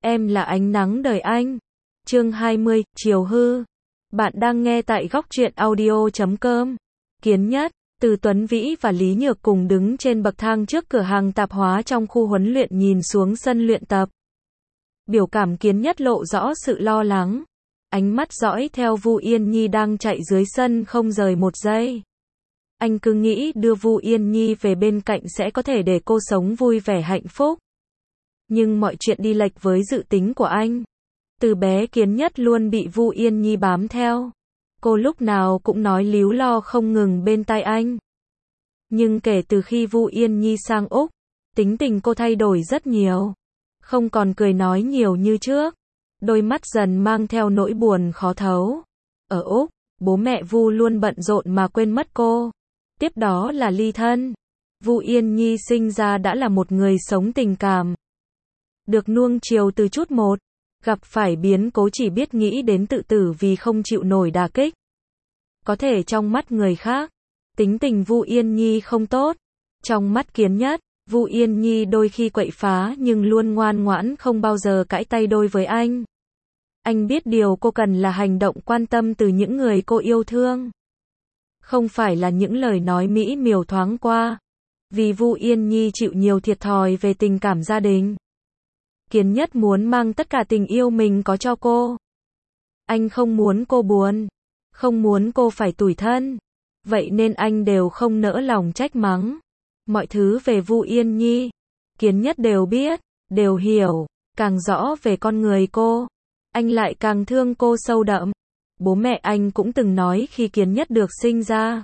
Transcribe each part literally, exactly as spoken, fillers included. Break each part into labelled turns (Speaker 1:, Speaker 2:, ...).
Speaker 1: Em là ánh nắng đời anh. Chương hai mươi, chiều hư. Bạn đang nghe tại góc truyện audio chấm com. Kiến Nhất, Từ Tuấn Vĩ và Lý Nhược cùng đứng trên bậc thang trước cửa hàng tạp hóa trong khu huấn luyện nhìn xuống sân luyện tập. Biểu cảm Kiến Nhất lộ rõ sự lo lắng. Ánh mắt dõi theo Vu Yên Nhi đang chạy dưới sân không rời một giây. Anh cứ nghĩ đưa Vu Yên Nhi về bên cạnh sẽ có thể để cô sống vui vẻ hạnh phúc. Nhưng mọi chuyện đi lệch với dự tính của anh. Từ bé Kiến Nhất luôn bị Vu Yên Nhi bám theo. Cô lúc nào cũng nói líu lo không ngừng bên tai anh. Nhưng kể từ khi Vu Yên Nhi sang Úc, tính tình cô thay đổi rất nhiều. Không còn cười nói nhiều như trước. Đôi mắt dần mang theo nỗi buồn khó thấu. Ở Úc, bố mẹ Vu luôn bận rộn mà quên mất cô. Tiếp đó là ly thân. Vu Yên Nhi sinh ra đã là một người sống tình cảm. Được nuông chiều từ chút một. Gặp phải biến cố chỉ biết nghĩ đến tự tử vì không chịu nổi đả kích. Có thể trong mắt người khác, tính tình Vu Yên Nhi không tốt. Trong mắt Kiến Nhất, Vu Yên Nhi đôi khi quậy phá nhưng luôn ngoan ngoãn không bao giờ cãi tay đôi với anh. Anh biết điều cô cần là hành động quan tâm từ những người cô yêu thương. Không phải là những lời nói mỹ miều thoáng qua. Vì Vu Yên Nhi chịu nhiều thiệt thòi về tình cảm gia đình. Kiến Nhất muốn mang tất cả tình yêu mình có cho cô. Anh không muốn cô buồn. Không muốn cô phải tủi thân. Vậy nên anh đều không nỡ lòng trách mắng. Mọi thứ về Vu Yên Nhi, Kiến Nhất đều biết, đều hiểu. Càng rõ về con người cô, anh lại càng thương cô sâu đậm. Bố mẹ anh cũng từng nói khi Kiến Nhất được sinh ra,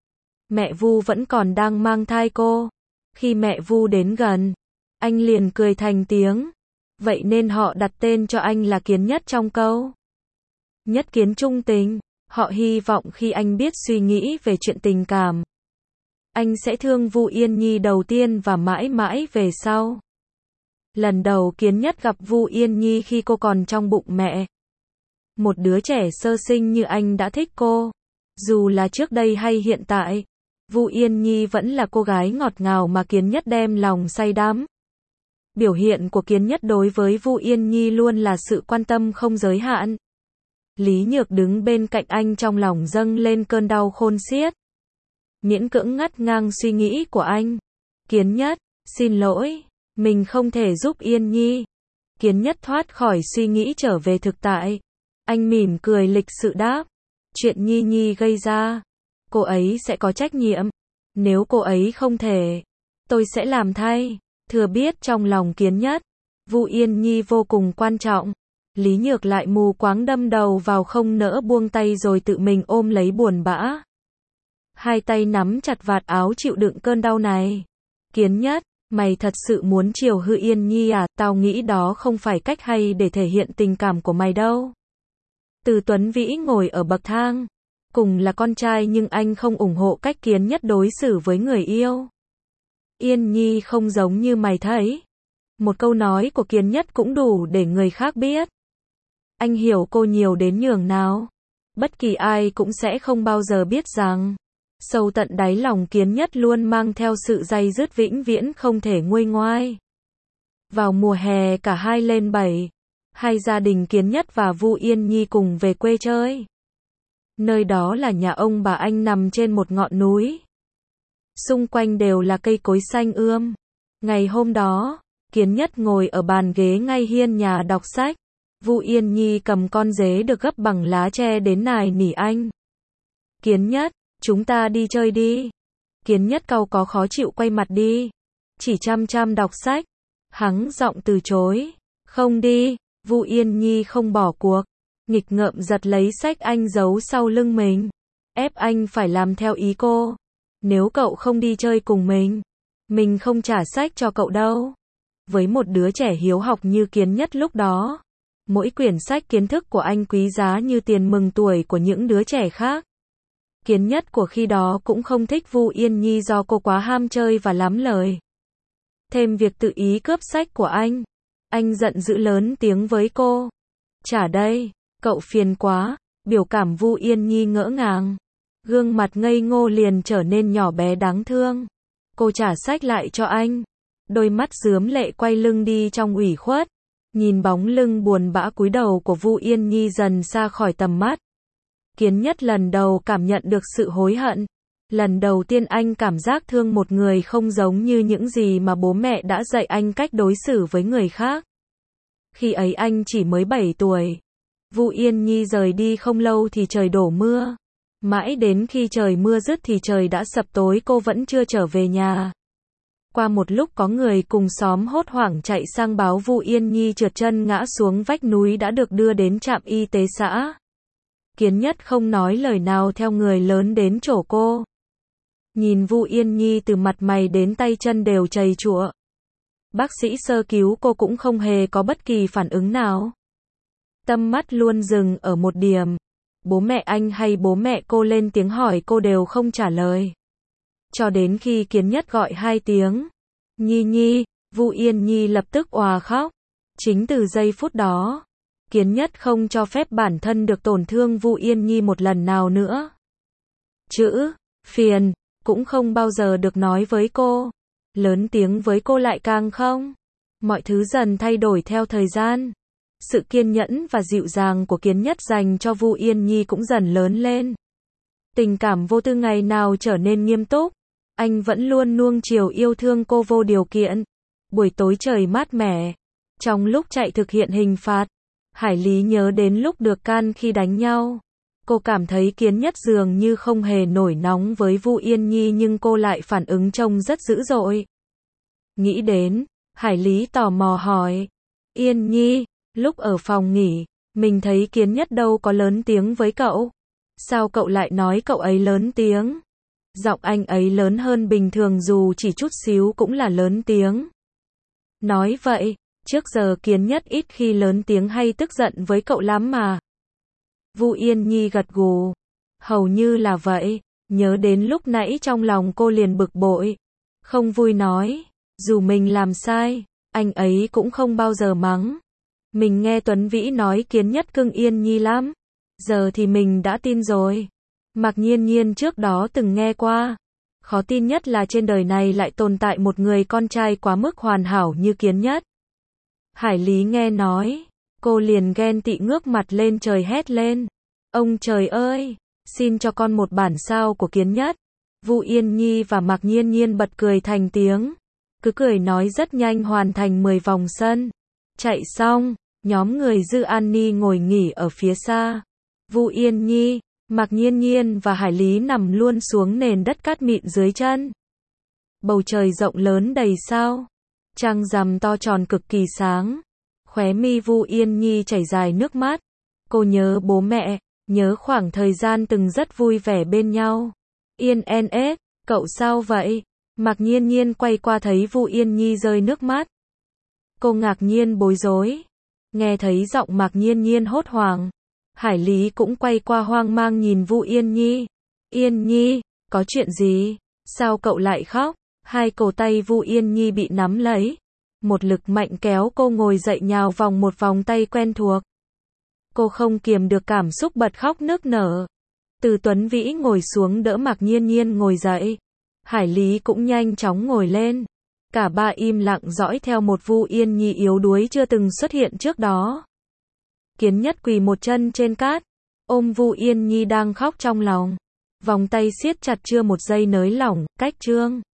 Speaker 1: mẹ Vu vẫn còn đang mang thai cô. Khi mẹ Vu đến gần, anh liền cười thành tiếng. Vậy nên họ đặt tên cho anh là Kiến Nhất trong câu Nhất Kiến trung tình. Họ hy vọng khi anh biết suy nghĩ về chuyện tình cảm, anh sẽ thương Vu Yên Nhi đầu tiên và mãi mãi về sau. Lần đầu Kiến Nhất gặp Vu Yên Nhi khi cô còn trong bụng mẹ. Một đứa trẻ sơ sinh như anh đã thích cô. Dù là trước đây hay hiện tại, Vu Yên Nhi vẫn là cô gái ngọt ngào mà Kiến Nhất đem lòng say đắm. Biểu hiện của Kiến Nhất đối với Vu Yên Nhi luôn là sự quan tâm không giới hạn. Lý Nhược đứng bên cạnh anh trong lòng dâng lên cơn đau khôn xiết. Miễn cưỡng ngắt ngang suy nghĩ của anh. Kiến Nhất, xin lỗi, mình không thể giúp Yên Nhi. Kiến Nhất thoát khỏi suy nghĩ trở về thực tại. Anh mỉm cười lịch sự đáp. Chuyện Nhi Nhi gây ra, cô ấy sẽ có trách nhiệm. Nếu cô ấy không thể, tôi sẽ làm thay. Thừa biết trong lòng Kiến Nhất, Vu Yên Nhi vô cùng quan trọng. Lý Nhược lại mù quáng đâm đầu vào không nỡ buông tay rồi tự mình ôm lấy buồn bã. Hai tay nắm chặt vạt áo chịu đựng cơn đau này. Kiến Nhất, mày thật sự muốn chiều hư Yên Nhi à? Tao nghĩ đó không phải cách hay để thể hiện tình cảm của mày đâu. Từ Tuấn Vĩ ngồi ở bậc thang. Cùng là con trai nhưng anh không ủng hộ cách Kiến Nhất đối xử với người yêu. Yên Nhi không giống như mày thấy. Một câu nói của Kiến Nhất cũng đủ để người khác biết. Anh hiểu cô nhiều đến nhường nào. Bất kỳ ai cũng sẽ không bao giờ biết rằng sâu tận đáy lòng Kiến Nhất luôn mang theo sự day dứt vĩnh viễn không thể nguôi ngoai. Vào mùa hè cả hai lên bảy. Hai gia đình Kiến Nhất và Vu Yên Nhi cùng về quê chơi. Nơi đó là nhà ông bà anh nằm trên một ngọn núi. Xung quanh đều là cây cối xanh ươm. Ngày hôm đó, Kiến Nhất ngồi ở bàn ghế ngay hiên nhà đọc sách. Vu Yên Nhi cầm con dế được gấp bằng lá tre đến nài nỉ anh. Kiến Nhất, chúng ta đi chơi đi. Kiến Nhất cau có khó chịu quay mặt đi. Chỉ chăm chăm đọc sách. Hắng giọng từ chối. Không đi. Vu Yên Nhi không bỏ cuộc. Nghịch ngợm giật lấy sách anh giấu sau lưng mình. Ép anh phải làm theo ý cô. Nếu cậu không đi chơi cùng mình, mình không trả sách cho cậu đâu. Với một đứa trẻ hiếu học như Kiến Nhất lúc đó, mỗi quyển sách kiến thức của anh quý giá như tiền mừng tuổi của những đứa trẻ khác. Kiến Nhất của khi đó cũng không thích Vu Yên Nhi do cô quá ham chơi và lắm lời. Thêm việc tự ý cướp sách của anh. Anh giận dữ lớn tiếng với cô. Trả đây, cậu phiền quá. Biểu cảm Vu Yên Nhi ngỡ ngàng. Gương mặt ngây ngô liền trở nên nhỏ bé đáng thương. Cô trả sách lại cho anh. Đôi mắt rướm lệ quay lưng đi trong ủy khuất. Nhìn bóng lưng buồn bã cúi đầu của Vu Yên Nhi dần xa khỏi tầm mắt. Kiến Nhất lần đầu cảm nhận được sự hối hận. Lần đầu tiên anh cảm giác thương một người không giống như những gì mà bố mẹ đã dạy anh cách đối xử với người khác. Khi ấy anh chỉ mới bảy tuổi. Vu Yên Nhi rời đi không lâu thì trời đổ mưa. Mãi đến khi trời mưa dứt thì trời đã sập tối cô vẫn chưa trở về nhà. Qua một lúc có người cùng xóm hốt hoảng chạy sang báo Vu Yên Nhi trượt chân ngã xuống vách núi đã được đưa đến trạm y tế xã. Kiến Nhất không nói lời nào theo người lớn đến chỗ cô. Nhìn Vu Yên Nhi từ mặt mày đến tay chân đều trầy trụa. Bác sĩ sơ cứu cô cũng không hề có bất kỳ phản ứng nào. Tâm mắt luôn dừng ở một điểm. Bố mẹ anh hay bố mẹ cô lên tiếng hỏi cô đều không trả lời. Cho đến khi Kiến Nhất gọi hai tiếng. Nhi Nhi, Vu Yên Nhi lập tức òa khóc. Chính từ giây phút đó, Kiến Nhất không cho phép bản thân được tổn thương Vu Yên Nhi một lần nào nữa. Chữ phiền cũng không bao giờ được nói với cô. Lớn tiếng với cô lại càng không. Mọi thứ dần thay đổi theo thời gian. Sự kiên nhẫn và dịu dàng của Kiến Nhất dành cho Vu Yên Nhi cũng dần lớn lên. Tình cảm vô tư ngày nào trở nên nghiêm túc. Anh vẫn luôn nuông chiều yêu thương cô vô điều kiện. Buổi tối trời mát mẻ. Trong lúc chạy thực hiện hình phạt, Hải Lý nhớ đến lúc được can khi đánh nhau. Cô cảm thấy Kiến Nhất dường như không hề nổi nóng với Vu Yên Nhi nhưng cô lại phản ứng trông rất dữ dội. Nghĩ đến, Hải Lý tò mò hỏi. Yên Nhi, lúc ở phòng nghỉ, mình thấy Kiến Nhất đâu có lớn tiếng với cậu. Sao cậu lại nói cậu ấy lớn tiếng? Giọng anh ấy lớn hơn bình thường dù chỉ chút xíu cũng là lớn tiếng. Nói vậy, trước giờ Kiến Nhất ít khi lớn tiếng hay tức giận với cậu lắm mà. Vu Yên Nhi gật gù. Hầu như là vậy. Nhớ đến lúc nãy trong lòng cô liền bực bội. Không vui nói. Dù mình làm sai, anh ấy cũng không bao giờ mắng. Mình nghe Tuấn Vĩ nói Kiến Nhất cưng Yên Nhi lắm. Giờ thì mình đã tin rồi. Mạc Nhiên Nhiên trước đó từng nghe qua. Khó tin nhất là trên đời này lại tồn tại một người con trai quá mức hoàn hảo như Kiến Nhất. Hải Lý nghe nói. Cô liền ghen tị ngước mặt lên trời hét lên. Ông trời ơi! Xin cho con một bản sao của Kiến Nhất. Vu Yên Nhi và Mạc Nhiên Nhiên bật cười thành tiếng. Cứ cười nói rất nhanh hoàn thành mười vòng sân. Chạy xong, nhóm người Dư An Ni ngồi nghỉ ở phía xa. Vu Yên Nhi, Mạc Nhiên Nhiên và Hải Lý nằm luôn xuống nền đất cát mịn dưới chân. Bầu trời rộng lớn đầy sao. Trăng rằm to tròn cực kỳ sáng. Khóe mi Vu Yên Nhi chảy dài nước mắt. Cô nhớ bố mẹ, nhớ khoảng thời gian từng rất vui vẻ bên nhau. Yên en ết, cậu sao vậy? Mạc Nhiên Nhiên quay qua thấy Vu Yên Nhi rơi nước mắt. Cô ngạc nhiên bối rối. Nghe thấy giọng Mạc Nhiên Nhiên hốt hoảng. Hải Lý cũng quay qua hoang mang nhìn Vu Yên Nhi. Yên Nhi, có chuyện gì? Sao cậu lại khóc? Hai cổ tay Vu Yên Nhi bị nắm lấy. Một lực mạnh kéo cô ngồi dậy nhào vòng một vòng tay quen thuộc. Cô không kiềm được cảm xúc bật khóc nức nở. Từ Tuấn Vĩ ngồi xuống đỡ Mạc Nhiên Nhiên ngồi dậy. Hải Lý cũng nhanh chóng ngồi lên. Cả ba im lặng dõi theo một Vu Yên Nhi yếu đuối chưa từng xuất hiện trước đó. Kiến Nhất quỳ một chân trên cát, ôm Vu Yên Nhi đang khóc trong lòng. Vòng tay siết chặt chưa một giây nới lỏng, cách trương.